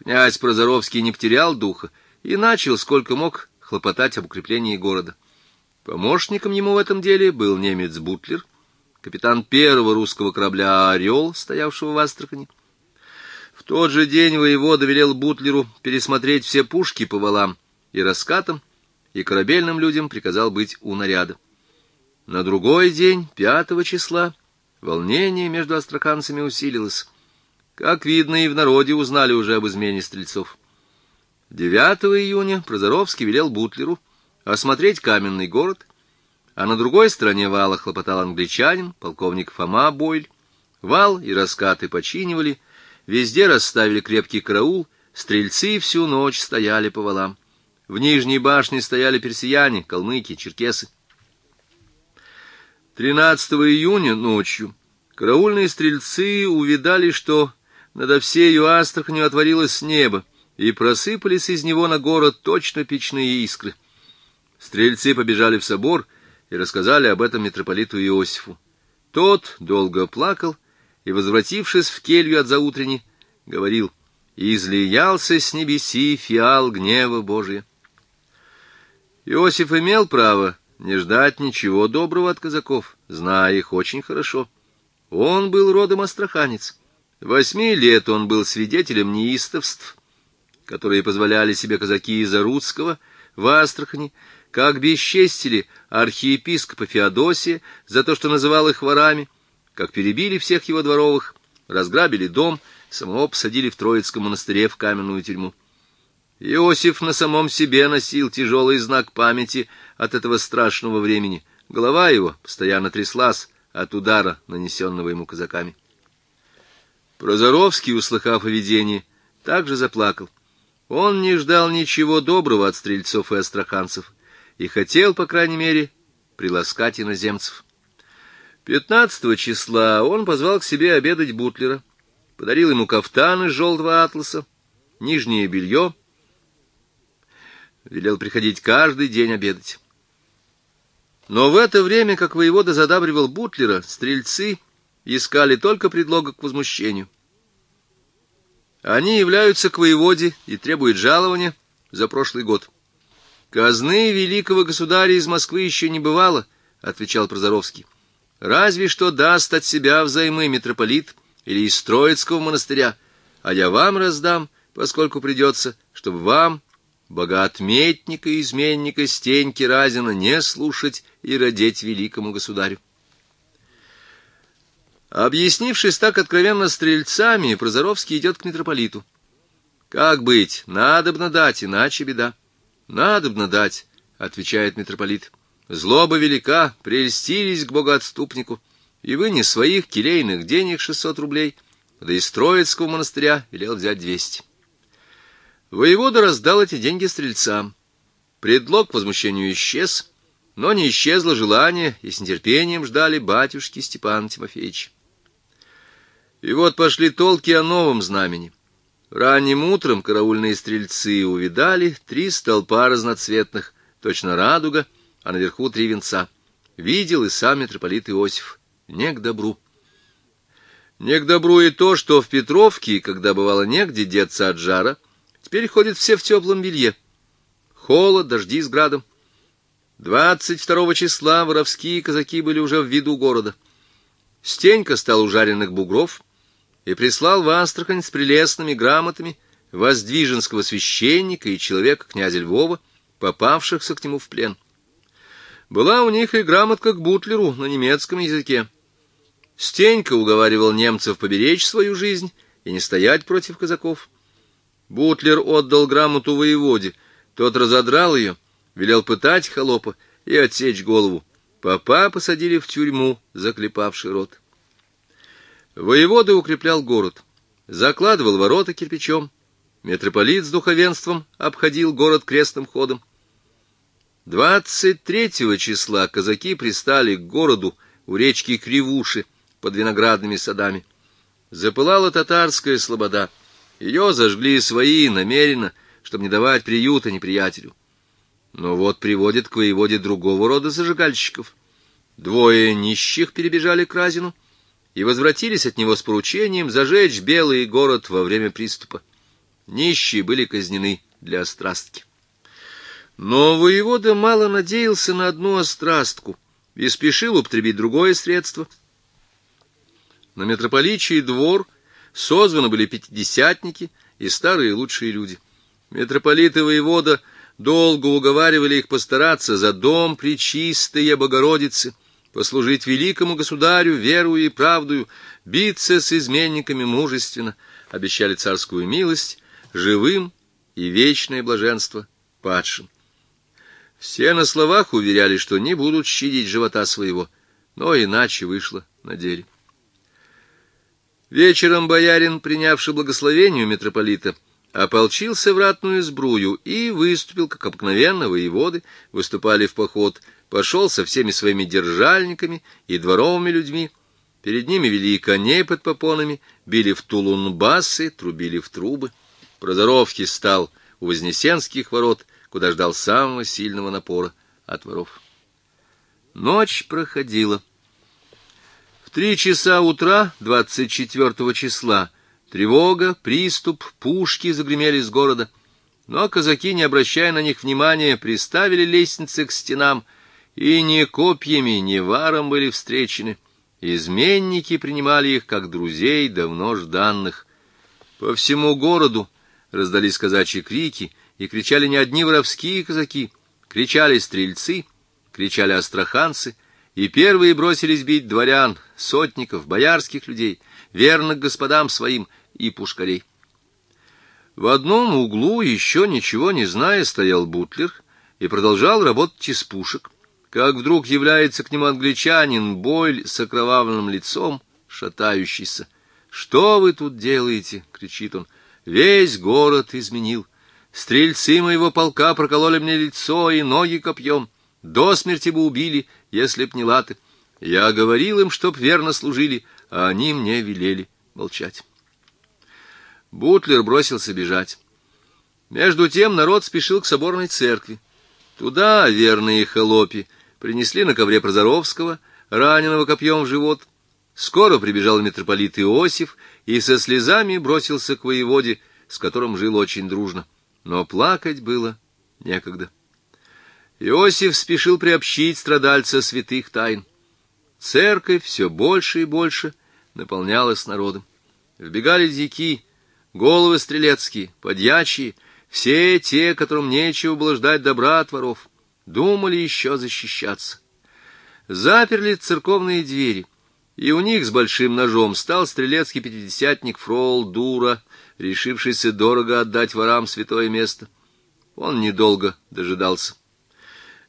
Князь Прозоровский не потерял духа и начал, сколько мог, хлопотать об укреплении города. Помощником ему в этом деле был немец Бутлер, капитан первого русского корабля «Орел», стоявшего в Астрахани. В тот же день воевода велел Бутлеру пересмотреть все пушки по валам и раскатам, и корабельным людям приказал быть у наряда. На другой день, 5 числа, волнение между астраханцами усилилось. Как видно, и в народе узнали уже об измене стрельцов. 9 июня Прозоровский велел Бутлеру осмотреть каменный город, а на другой стороне вала хлопотал англичанин, полковник Фома Бойль. Вал и раскаты починивали, везде расставили крепкий караул, стрельцы всю ночь стояли по валам. В нижней башне стояли персияне, калмыки, черкесы. 13 июня ночью караульные стрельцы увидали, что надо всею Астраханью отворилось небо, и просыпались из него на город точно печные искры. Стрельцы побежали в собор и рассказали об этом митрополиту Иосифу. Тот долго плакал и, возвратившись в келью от заутрени, говорил: «Излиялся с небеси фиал гнева Божия». Иосиф имел право не ждать ничего доброго от казаков, зная их очень хорошо. Он был родом астраханец. 8 лет он был свидетелем неистовств, которые позволяли себе казаки из Арутского в Астрахани, как бесчестили архиепископа Феодосия за то, что называл их ворами, как перебили всех его дворовых, разграбили дом, самого посадили в Троицком монастыре в каменную тюрьму. Иосиф на самом себе носил тяжелый знак памяти от этого страшного времени. Голова его постоянно тряслась от удара, нанесенного ему казаками. Прозоровский, услыхав о видении, также заплакал. Он не ждал ничего доброго от стрельцов и астраханцев и хотел, по крайней мере, приласкать иноземцев. 15 числа он позвал к себе обедать Бутлера, подарил ему кафтан из желтого атласа, нижнее белье, велел приходить каждый день обедать. Но в это время, как воевода задабривал Бутлера, стрельцы искали только предлога к возмущению. Они являются к воеводе и требуют жалования за прошлый год. «Казны великого государя из Москвы еще не бывало», — отвечал Прозоровский. «Разве что даст от себя взаймы митрополит или из Троицкого монастыря, а я вам раздам, поскольку придется, чтобы вам, богоотметника и изменника Стеньки Разина, не слушать и родить великому государю». Объяснившись так откровенно стрельцами, Прозоровский идет к митрополиту. «Как быть? Надобно дать, иначе беда». «Надобно дать», — отвечает митрополит. «Злоба велика, прельстились к богоотступнику, и вы не своих келейных денег 600 рублей, да из Троицкого монастыря велел взять 200». Воевода раздал эти деньги стрельцам. Предлог к возмущению исчез, но не исчезло желание, и с нетерпением ждали батюшки Степана Тимофеевича. И вот пошли толки о новом знамени. Ранним утром караульные стрельцы увидали 3 столпа разноцветных, точно радуга, а наверху 3 венца. Видел и сам митрополит Иосиф. Не к добру. Не к добру и то, что в Петровке, когда бывало негде деться от жара, теперь ходят все в теплом белье. Холод, дожди с градом. 22 числа воровские казаки были уже в виду города. Стенька стал у жареных бугров и прислал в Астрахань с прелестными грамотами воздвиженского священника и человека князя Львова, попавшихся к нему в плен. Была у них и грамотка к Бутлеру на немецком языке. Стенька уговаривал немцев поберечь свою жизнь и не стоять против казаков. Бутлер отдал грамоту воеводе, тот разодрал ее, велел пытать холопа и отсечь голову. Попа посадили в тюрьму, заклепавший рот. Воевода укреплял город, закладывал ворота кирпичом, митрополит с духовенством обходил город крестным ходом. 23 числа казаки пристали к городу у речки Кривуши под виноградными садами. Запылала татарская слобода. Ее зажгли свои намеренно, чтобы не давать приюта неприятелю. Но вот приводят к воеводе другого рода зажигальщиков. 2 нищих перебежали к Разину и возвратились от него с поручением зажечь белый город во время приступа. нищие были казнены для острастки. Но воевода мало надеялся на одну острастку и спешил употребить другое средство. На митрополичий двор созваны были пятидесятники и старые лучшие люди. Митрополит и воевода долго уговаривали их постараться за дом Пречистой Богородицы, послужить великому государю верою и правдою, биться с изменниками мужественно, обещали царскую милость живым и вечное блаженство падшим. Все на словах уверяли, что не будут щадить живота своего, но иначе вышло на деле. Вечером боярин, принявший благословение у митрополита, ополчился в ратную сбрую и выступил, как обыкновенно воеводы выступали в поход, пошел со всеми своими держальниками и дворовыми людьми. Перед ними вели коней под попонами, били в тулунбасы, трубили в трубы. Прозоровский стал у Вознесенских ворот, куда ждал самого сильного напора от воров. Ночь проходила. В 3 часа утра 24 числа тревога, приступ, пушки загремели с города, но казаки, не обращая на них внимания, приставили лестницы к стенам, и ни копьями, ни варом были встречены. Изменники принимали их как друзей, давно жданных. По всему городу раздались казачьи крики, и кричали не одни воровские казаки, кричали стрельцы, кричали астраханцы, и первые бросились бить дворян, сотников, боярских людей, верных господам своим и пушкарей. В одном углу, еще ничего не зная, стоял бутлер и продолжал работать из пушек, как вдруг является к нему англичанин Бойль с окровавленным лицом, шатающийся. «Что вы тут делаете?» — кричит он. «Весь город изменил. Стрельцы моего полка прокололи мне лицо и ноги копьем. До смерти бы убили, если б не латы. Я говорил им, чтоб верно служили, а они мне велели молчать». Бутлер бросился бежать. Между тем народ спешил к соборной церкви. Туда верные холопи принесли на ковре Прозоровского, раненого копьем в живот. Скоро прибежал митрополит Иосиф и со слезами бросился к воеводе, с которым жил очень дружно. Но плакать было некогда. Иосиф спешил приобщить страдальца святых тайн. Церковь все больше и больше наполнялась народом. Вбегали дьяки, головы стрелецкие, подьячие, все те, которым нечего было ждать добра от воров, думали еще защищаться. Заперли церковные двери, и у них с большим ножом стал стрелецкий пятидесятник Фрол Дура, решившийся дорого отдать ворам святое место. Он недолго дожидался.